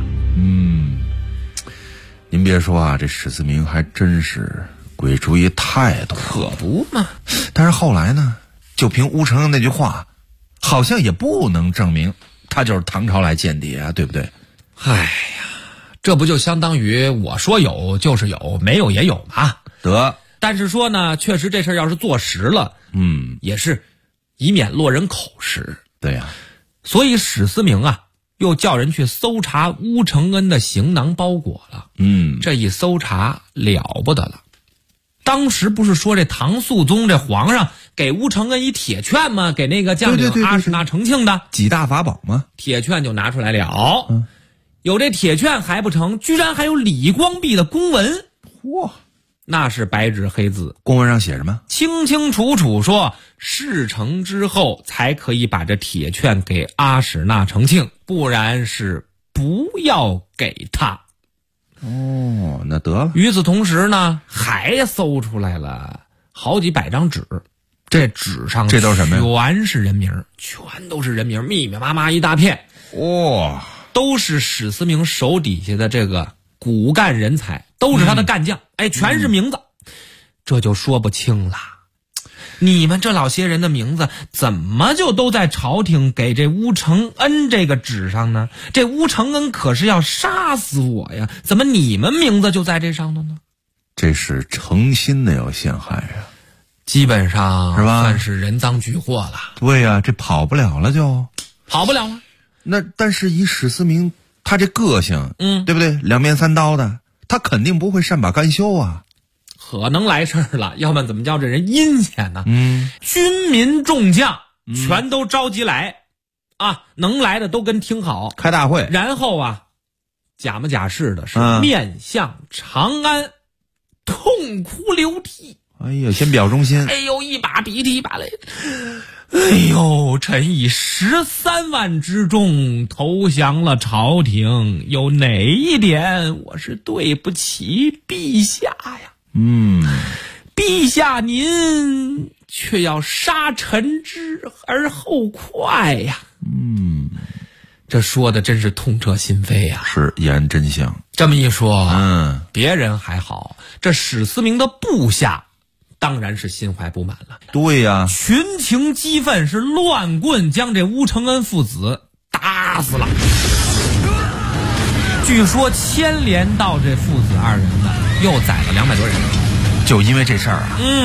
您别说啊，这史思明还真是鬼主意太多， 可不嘛。 但是后来呢，就凭吴承恩那句话，好像也不能证明他就是唐朝来间谍啊，对不对？ 哎呀，这不就相当于我说有就是有，没有也有嘛。 得， 但是说呢，确实这事儿要是坐实了，也是以免落人口实。 对呀， 所以史思明啊，又叫人去搜查吴承恩的行囊包裹了。这一搜查了不得了。当时不是说这唐肃宗这皇上给吴承恩一铁券吗？给那个将领阿史那成庆的几大法宝吗？ 铁券就拿出来了。有这铁券还不成，居然还有李光弼的公文。那是白纸黑字。 公文上写什么？ 清清楚楚说，事成之后才可以把这铁券给阿史那成庆，不然是不要给他。 那得了。 与此同时呢，还搜出来了好几百张纸，这纸上这都是什么呀？ 全是人名，全都是人名，密密麻麻一大片。都是史思明手底下的这个骨干人才，都是他的干将。全是名字，这就说不清了。你们这老些人的名字怎么就都在朝廷给这吴承恩这个纸上呢？这吴承恩可是要杀死我呀，怎么你们名字就在这上头呢？ 这是诚心的要陷害呀， 基本上是吧？ 算是人赃俱获了。 对呀，这跑不了了，就跑不了了。 那但是以史思明他这个性，对不对？两面三刀的， 他肯定不会善罢甘休啊。 可能来事儿了，要不然怎么叫这人阴险呢？军民众将全都召集来，能来的都跟听好， 开大会， 然后假模假式的是面向长安，痛哭流涕。 哎呀，先表忠心。 哎呦，一把鼻涕一把泪。哎呦，臣以13万之众投降了朝廷，有哪一点我是对不起陛下呀？陛下您却要杀臣之而后快呀。这说的真是痛彻心扉呀。 是言真相。 这么一说，别人还好，这史思明的部下当然是心怀不满了。 对呀， 群情激愤，是乱棍将这乌承恩父子打死了。据说牵连到这父子二人的又宰了200多人， 就因为这事儿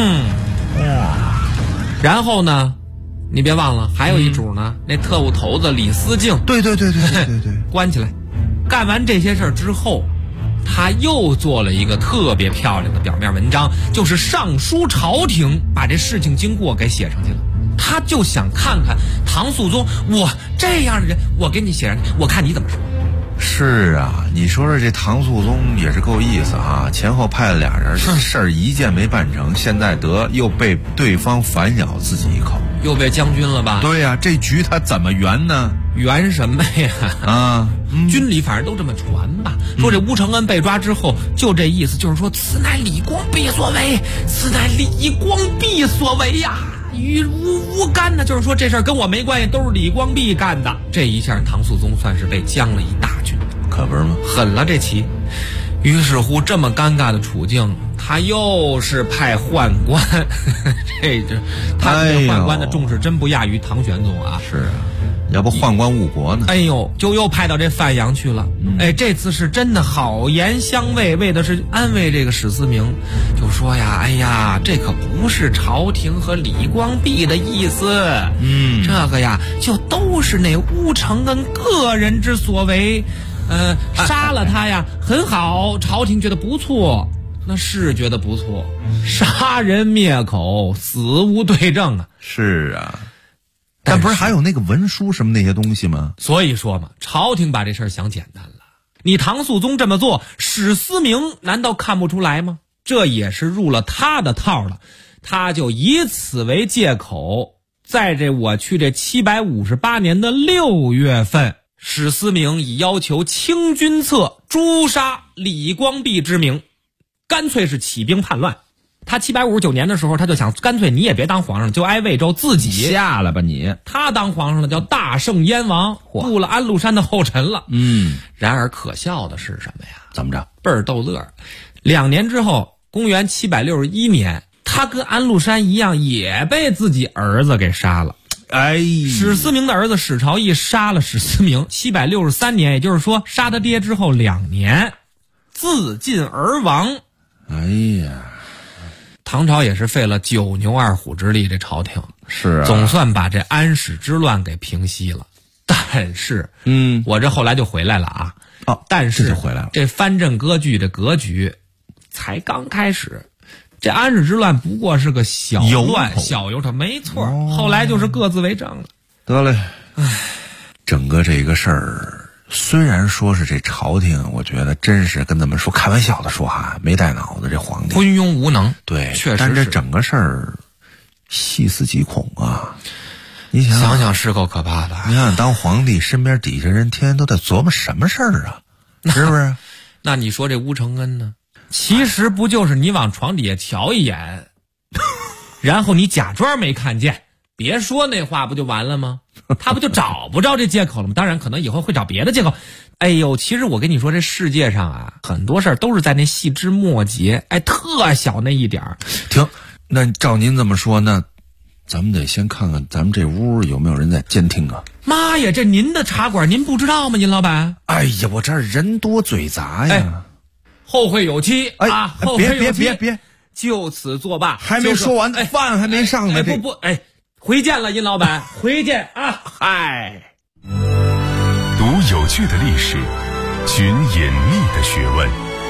然后呢，你别忘了还有一主呢，那特务头子李思敬， 对， 关起来。干完这些事儿之后，他又做了一个特别漂亮的表面文章，就是上书朝廷，把这事情经过给写上去了。他就想看看唐肃宗，我这样的人，我给你写上去，我看你怎么说。 是啊，你说说这唐肃宗也是够意思啊，前后派了俩人，事儿一件没办成，现在又被对方反咬自己一口， 又被将军了吧？ 对呀，这局他怎么圆呢？ 圆什么呀？军里反正都这么传吧，说这乌承恩被抓之后，就这意思，就是说此乃李光弼所为，此乃李光弼所为呀，与无干呢，就是说这事儿跟我没关系，都是李光弼干的。这一下唐肃宗算是被将了一大军， 可不是吗？ 狠了这棋。于是乎这么尴尬的处境，他又是派宦官，他对宦官的重视真不亚于唐玄宗啊。 是啊，要不宦官误国呢？ 哎呦，就又派到这范阳去了。这次是真的好言相慰，为的是安慰这个史思明，就说呀，哎呀，这可不是朝廷和李光弼的意思，这个呀，就都是那乌承恩个人之所为。杀了他呀，很好，朝廷觉得不错，那是觉得不错。杀人灭口，死无对证啊。 是啊，但不是还有那个文书什么那些东西吗？ 所以说嘛，朝廷把这事儿想简单了。你唐肃宗这么做，史思明难道看不出来吗？这也是入了他的套了。他就以此为借口，在我去这758年的6月份，史思明以要求清君侧诛杀李光弼之名，干脆是起兵叛乱。他759年的时候，他就想干脆你也别当皇上，就挨魏州自己下了吧你。 他当皇上了，叫大圣燕王，入了安禄山的后尘了。然而可笑的是什么呀？ 怎么着？ 倍儿逗乐。2年之后，公元761年，他跟安禄山一样，也被自己儿子给杀了。史思明的儿子史朝义杀了史思明，763年，也就是说杀他爹之后2年，自尽而亡。 哎呀， 唐朝也是费了9牛2虎之力，这朝廷是总算把这安史之乱给平息了。但是，我这后来就回来了啊。但是这就回来了。 这藩镇割据的格局才刚开始。这安史之乱不过是个小乱小由头，没错。后来就是各自为政了。 得嘞，整个这个事儿，虽然说是这朝廷，我觉得真是跟咱们说开玩笑的说哈，没带脑子这皇帝， 昏庸无能。 对， 确实。 但这整个事儿细思极恐啊！你想想是够可怕的。 你想当皇帝，身边底下人天天都在琢磨什么事儿啊？是不是？ 那你说这乌承恩呢？其实不就是你往床底下瞧一眼，然后你假装没看见，别说那话不就完了吗？他不就找不着这借口了吗？当然可能以后会找别的借口。哎呦，其实我跟你说，这世界上啊，很多事儿都是在那细枝末节，特小那一点儿。 停，那照您这么说，那咱们得先看看咱们这屋有没有人在监听啊。 妈呀，这您的茶馆您不知道吗？您老板？ 哎呀，我这儿人多嘴杂呀。 后会有期啊！后会有期， 别， 就此作罢。 还没说完，饭还没上呢。 不，回见了，殷老板，回见啊！嗨， 读有趣的历史，寻隐秘的学问，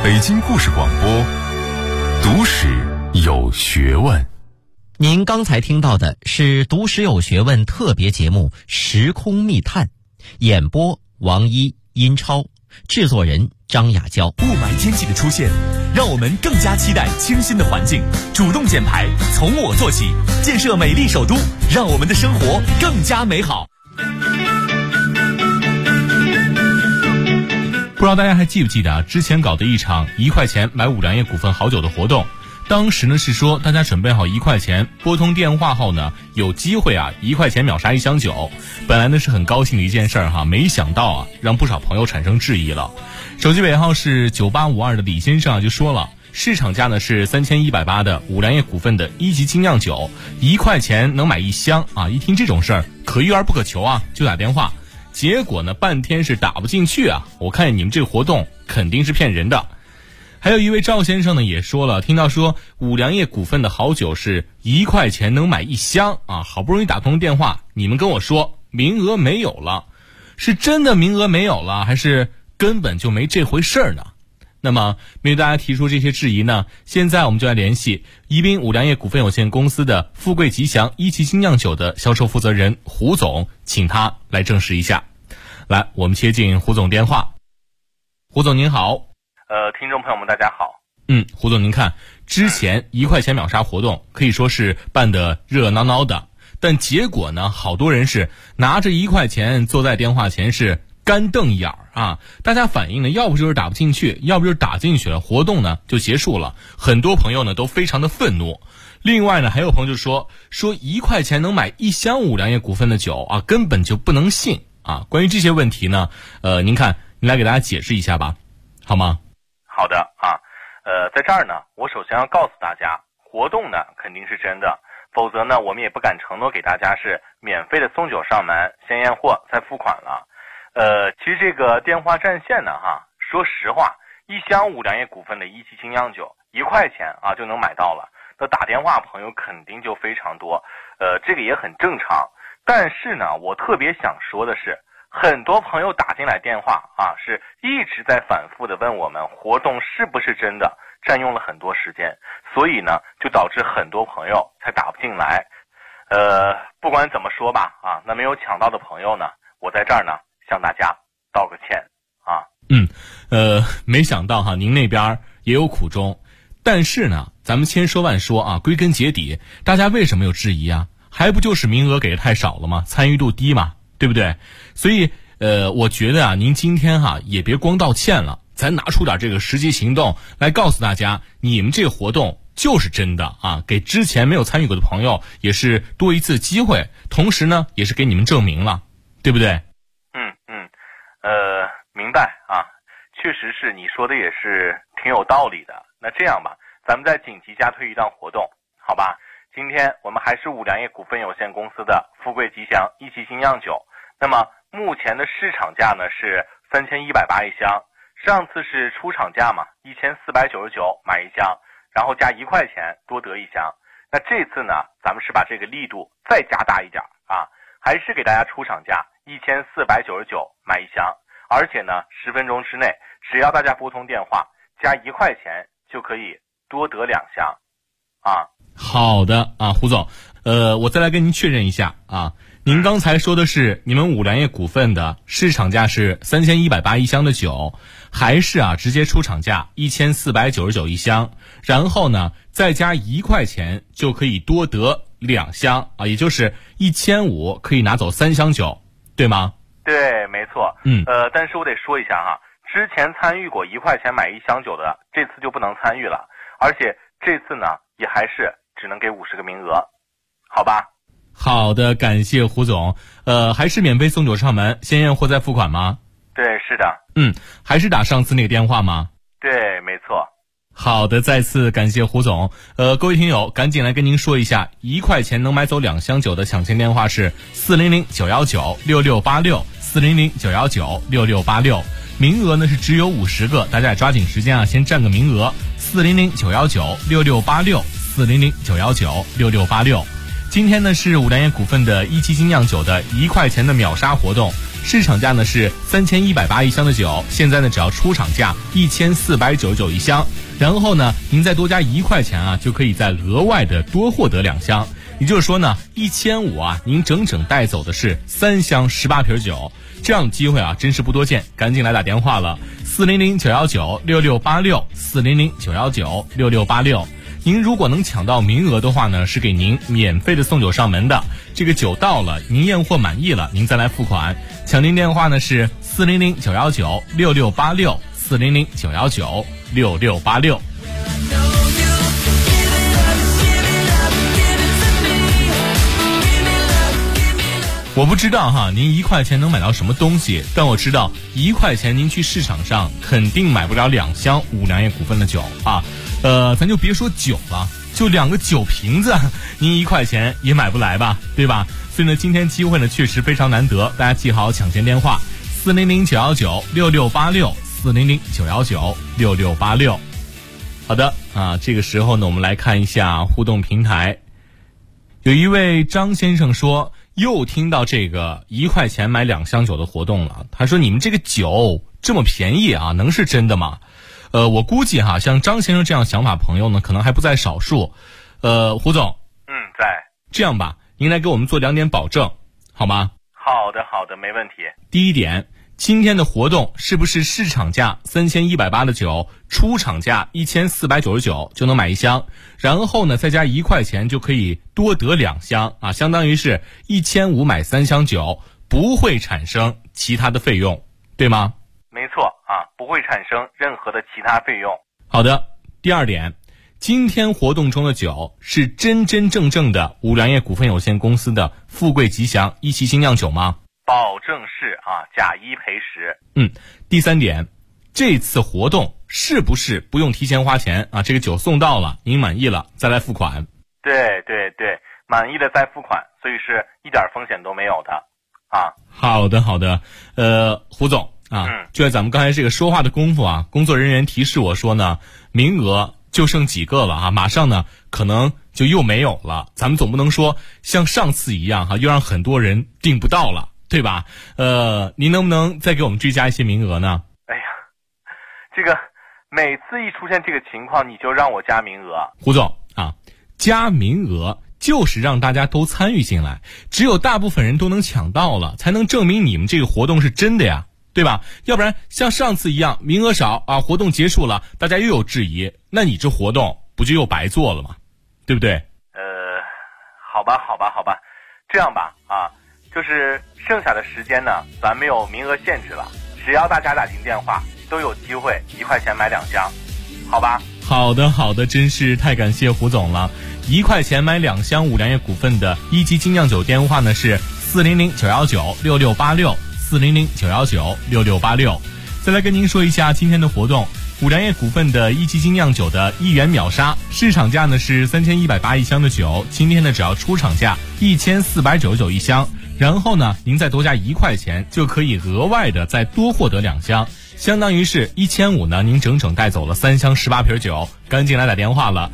北京故事广播，读史有学问。 您刚才听到的是《读史有学问》特别节目《时空密探》，演播王一、殷超，制作人张雅娇。 雾霾天气的出现，让我们更加期待清新的环境，主动减排，从我做起，建设美丽首都，让我们的生活更加美好。 不知道大家还记不记得之前搞的一场1块钱买五粮液股份好酒的活动，当时呢是说大家准备好1块钱，拨通电话后呢有机会1块钱秒杀1箱酒。本来呢是很高兴的一件事儿没想到让不少朋友产生质疑了。手机尾号是9852的李先生就说了，市场价呢是3180的五粮液股份的1级精酿酒，1块钱能买1箱一听这种事儿可遇而不可求就打电话。结果呢半天是打不进去我看你们这个活动肯定是骗人的。还有一位赵先生呢也说了，听到说五粮液股份的好酒是1块钱能买1箱好不容易打通电话，你们跟我说名额没有了，是真的名额没有了，还是根本就没这回事儿呢？那么面对大家提出这些质疑呢，现在我们就来联系宜宾五粮液股份有限公司的富贵吉祥1级精酿酒的销售负责人胡总，请他来证实一下。来，我们接进胡总电话。胡总您好。 听众朋友们大家好。 胡总您看，之前1块钱秒杀活动可以说是办得热闹闹的，但结果呢，好多人是拿着1块钱坐在电话前是干瞪眼儿大家反映呢，要不就是打不进去，要不就是打进去了，活动呢就结束了。很多朋友呢都非常的愤怒。另外呢，还有朋友就说1块钱能买1箱五粮液股份的酒根本就不能信关于这些问题呢，您看，您来给大家解释一下吧，好吗？ 好的在这儿呢，我首先要告诉大家，活动呢肯定是真的，否则呢我们也不敢承诺给大家是免费的送酒上门，先验货再付款了。其实这个电话占线呢说实话，1箱五粮液股份的1级精酿酒1块钱就能买到了，那打电话朋友肯定就非常多，这个也很正常。但是呢，我特别想说的是，很多朋友打进来电话是一直在反复的问我们活动是不是真的，占用了很多时间，所以呢就导致很多朋友才打不进来。不管怎么说吧那没有抢到的朋友呢，我在这儿呢向大家道个歉没想到您那边也有苦衷。但是呢，咱们千说万说归根结底，大家为什么有质疑还不就是名额给的太少了吗？参与度低嘛，对不对？所以我觉得您今天也别光道歉了，咱拿出点这个实际行动来告诉大家，你们这个活动就是真的给之前没有参与过的朋友也是多一次机会，同时呢也是给你们证明了，对不对？ 明白确实是你说的也是挺有道理的。那这样吧，咱们再紧急加推一档活动，好吧？今天我们还是五粮液股份有限公司的富贵吉祥1级精酿酒，那么目前的市场价呢是3180一箱，上次是出厂价嘛，1499买1箱，然后加1块钱多得1箱。那这次呢，咱们是把这个力度再加大一点还是给大家出厂价1499买1箱，而且呢10分钟之内，只要大家拨通电话加1块钱就可以多得2箱好的胡总，我再来跟您确认一下您刚才说的是你们五粮液股份的市场价是3180一箱的酒，还是直接出厂价1499一箱，然后呢再加1块钱就可以多得2箱也就是1500可以拿走3箱酒，对吗？ 对，没错。但是我得说一下之前参与过1块钱买1箱酒的，这次就不能参与了，而且这次呢也还是只能给50个名额，好吧？ 好的，感谢胡总。还是免费送酒上门，先验货再付款吗？ 对，是的。 还是打上次那个电话吗？ 对，没错。 好的，再次感谢胡总。各位听友，赶紧来跟您说一下，1块钱能买走2箱酒的抢先电话是400-919-6686，400-919-6686。名额呢是只有50个，大家也抓紧时间先占个名额。400-919-6686，400-919-6686。今天呢是五粮液股份的1级精酿酒的1块钱的秒杀活动， 市场价呢是3180一箱的酒，现在呢只要出厂价1499一箱，然后呢您再多加1块钱啊，就可以再额外的多获得2箱。也就是说呢，1500啊，您整整带走的是3箱18瓶酒，这样的机会啊真是不多见，赶紧来打电话了，400-919-6686，400-919-6686。您如果能抢到名额的话呢，是给您免费的送酒上门的。这个酒到了，您验货满意了，您再来付款。抢您电话呢是400-919-6686，400-919-6686。我不知道哈，您1块钱能买到什么东西，但我知道1块钱您去市场上肯定买不了2箱五粮液股份的酒啊。咱就别说酒了，就2个酒瓶子，您1块钱也买不来吧，对吧？所以呢，今天机会呢确实非常难得，大家记好抢先电话：400-919-6686，400-919-6686。好的啊，这个时候呢，我们来看一下互动平台。有一位张先生说，又听到这个1块钱买2箱酒的活动了。他说：“你们这个酒这么便宜啊，能是真的吗？”我估计哈，像张先生这样想法朋友呢，可能还不在少数。胡总， 在。 这样吧，您来给我们做2点保证，好吗？ 好的，没问题。 第一点，今天的活动是不是市场价3180的酒，出厂价1499就能买1箱，然后呢再加1块钱就可以多得2箱啊，相当于是1500买3箱酒，不会产生其他的费用，对吗？ 没错啊，不会产生任何的其他费用。 好的，第二点，今天活动中的酒是真真正正的五粮液股份有限公司的富贵吉祥一期精酿酒吗？ 保证是啊，假一赔十。 第三点，这次活动是不是不用提前花钱啊？这个酒送到了，您满意了再来付款。 对，满意了再付款，所以是一点风险都没有的啊。 好的，胡总啊，就在咱们刚才这个说话的功夫啊，工作人员提示我说呢，名额就剩几个了啊，马上呢可能就又没有了。咱们总不能说像上次一样哈，又让很多人订不到了，对吧？您能不能再给我们追加一些名额呢？ 哎呀，这个每次一出现这个情况，你就让我加名额。 胡总啊，加名额就是让大家都参与进来，只有大部分人都能抢到了，才能证明你们这个活动是真的呀，对吧？要不然像上次一样名额少啊，活动结束了大家又有质疑，那你这活动不就又白做了吗？对不对？ 好吧，这样吧啊，就是剩下的时间呢，咱没有名额限制了，只要大家打进电话都有机会1块钱买2箱，好吧？ 好的，真是太感谢胡总了。1块钱买2箱五粮液股份的一级精酿酒电话呢是400-919-6686，400-919-6686。再来跟您说一下今天的活动，五粮液股份的一级精酿酒的1元秒杀，市场价呢是3180一箱的酒，今天呢只要出厂价1499一箱，然后呢您再多加1块钱就可以额外的再多获得2箱，相当于是1500呢，您整整带走了3箱18瓶酒，赶紧来打电话了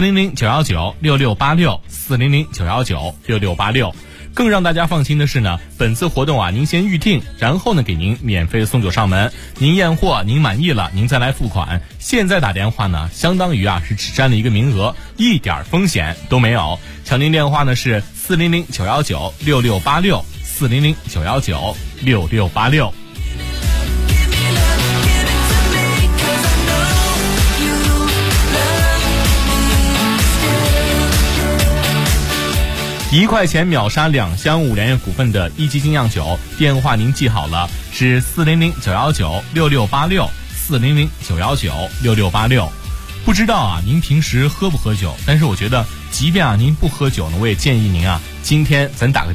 ，400-919-6686，400-919-6686。更让大家放心的是呢，本次活动啊，您先预定，然后呢给您免费的送酒上门，您验货您满意了，您再来付款。现在打电话呢，相当于啊是只占了一个名额，一点风险都没有。抢您电话呢是400-919-6686，400-919-6686。1块钱秒杀2箱五粮液股份的一级精酿酒，电话您记好了，是400-919-6686，400-919-6686。不知道啊，您平时喝不喝酒？但是我觉得，即便啊您不喝酒呢，我也建议您啊，今天咱打个